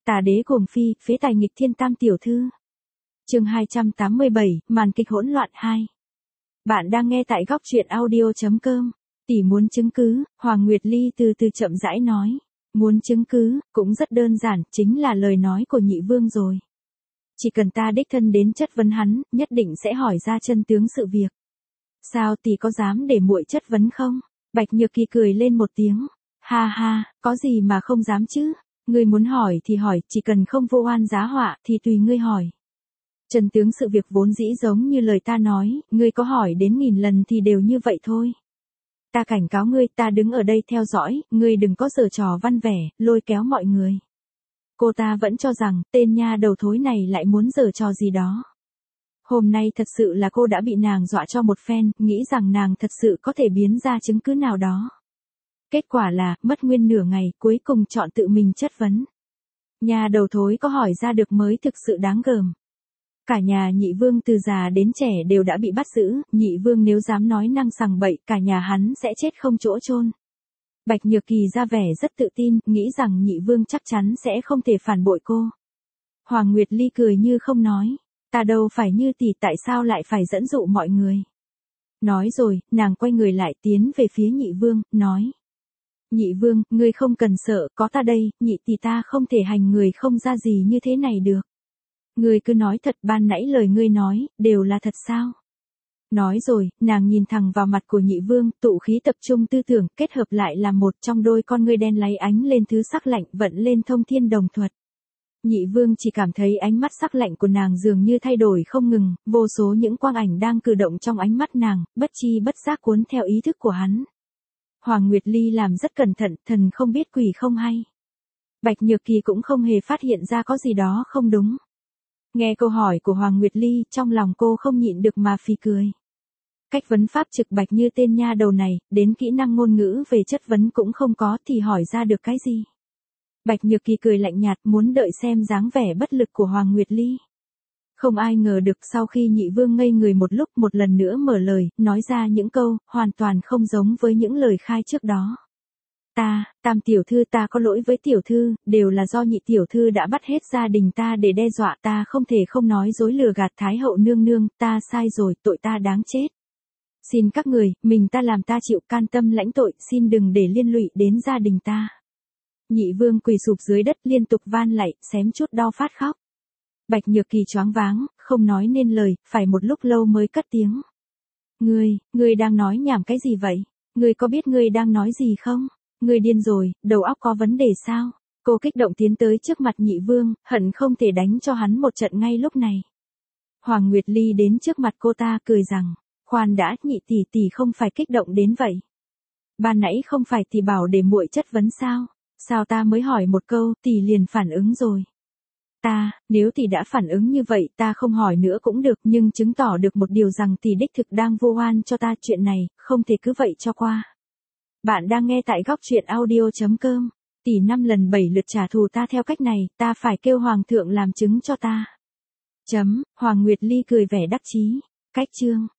Tà đế cuồng phi, phế tài nghịch thiên tam tiểu thư. Chương 287, màn kịch hỗn loạn 2. Bạn đang nghe tại góc truyện audio.com. Tỷ muốn chứng cứ, Hoàng Nguyệt Ly từ từ chậm rãi nói. Muốn chứng cứ, cũng rất đơn giản, chính là lời nói của nhị vương rồi. Chỉ cần ta đích thân đến chất vấn hắn, nhất định sẽ hỏi ra chân tướng sự việc. Sao tỷ có dám để muội chất vấn không? Bạch Nhược Kỳ cười lên một tiếng. Ha ha, có gì mà không dám chứ? Ngươi muốn hỏi thì hỏi, chỉ cần không vô oan giá họa thì tùy ngươi hỏi. Chân tướng sự việc vốn dĩ giống như lời ta nói, ngươi có hỏi đến 1000 lần thì đều như vậy thôi. Ta cảnh cáo ngươi, ta đứng ở đây theo dõi, ngươi đừng có giở trò văn vẻ, lôi kéo mọi người. Cô ta vẫn cho rằng, tên nha đầu thối này lại muốn giở trò gì đó. Hôm nay thật sự là cô đã bị nàng dọa cho một phen, nghĩ rằng nàng thật sự có thể biến ra chứng cứ nào đó. Kết quả là, mất nguyên nửa ngày, cuối cùng chọn tự mình chất vấn. Nha đầu thối có hỏi ra được mới thực sự đáng gờm. Cả nhà nhị vương từ già đến trẻ đều đã bị bắt giữ, nhị vương nếu dám nói năng sằng bậy, cả nhà hắn sẽ chết không chỗ chôn. Bạch Nhược Kỳ ra vẻ rất tự tin, nghĩ rằng nhị vương chắc chắn sẽ không thể phản bội cô. Hoàng Nguyệt Ly cười như không nói, ta đâu phải như tỷ, tại sao lại phải dẫn dụ mọi người. Nói rồi, nàng quay người lại tiến về phía nhị vương, nói. Nhị vương, ngươi không cần sợ, có ta đây, nhị tỷ ta không thể hành người không ra gì như thế này được. Ngươi cứ nói thật, ban nãy lời ngươi nói, đều là thật sao? Nói rồi, nàng nhìn thẳng vào mặt của nhị vương, tụ khí tập trung tư tưởng, kết hợp lại làm một, trong đôi con ngươi đen láy ánh lên thứ sắc lạnh, vận lên thông thiên đồng thuật. Nhị vương chỉ cảm thấy ánh mắt sắc lạnh của nàng dường như thay đổi không ngừng, vô số những quang ảnh đang cử động trong ánh mắt nàng, bất chi bất giác cuốn theo ý thức của hắn. Hoàng Nguyệt Ly làm rất cẩn thận, thần không biết quỷ không hay. Bạch Nhược Kỳ cũng không hề phát hiện ra có gì đó không đúng. Nghe câu hỏi của Hoàng Nguyệt Ly, trong lòng cô không nhịn được mà phì cười. Cách vấn pháp trực bạch như tên nha đầu này, đến kỹ năng ngôn ngữ về chất vấn cũng không có thì hỏi ra được cái gì. Bạch Nhược Kỳ cười lạnh nhạt, muốn đợi xem dáng vẻ bất lực của Hoàng Nguyệt Ly. Không ai ngờ được sau khi nhị vương ngây người một lúc, một lần nữa mở lời, nói ra những câu, hoàn toàn không giống với những lời khai trước đó. Tam tiểu thư, ta có lỗi với tiểu thư, đều là do nhị tiểu thư đã bắt hết gia đình ta để đe dọa, ta không thể không nói dối lừa gạt Thái hậu nương nương, ta sai rồi, tội ta đáng chết. Xin các người, mình ta làm ta chịu, can tâm lãnh tội, xin đừng để liên lụy đến gia đình ta. Nhị vương quỳ sụp dưới đất liên tục van lạy, xém chút đau phát khóc. Bạch Nhược Kỳ choáng váng, không nói nên lời, phải một lúc lâu mới cất tiếng. Ngươi đang nói nhảm cái gì vậy? Ngươi có biết ngươi đang nói gì không? Ngươi điên rồi, đầu óc có vấn đề sao? Cô kích động tiến tới trước mặt nhị vương, hận không thể đánh cho hắn một trận ngay lúc này. Hoàng Nguyệt Ly đến trước mặt cô ta cười rằng, khoan đã, nhị tỷ tỷ không phải kích động đến vậy. Ban nãy không phải tỷ bảo để muội chất vấn sao? Sao ta mới hỏi một câu, tỷ liền phản ứng rồi. Nếu tỷ đã phản ứng như vậy, ta không hỏi nữa cũng được, nhưng chứng tỏ được một điều rằng tỷ đích thực đang vô oan cho ta, chuyện này, không thể cứ vậy cho qua. Bạn đang nghe tại góc truyện audio.com. Tỷ 5 lần 7 lượt trả thù ta theo cách này, ta phải kêu hoàng thượng làm chứng cho ta. Hoàng Nguyệt Ly cười vẻ đắc chí. Cách chương.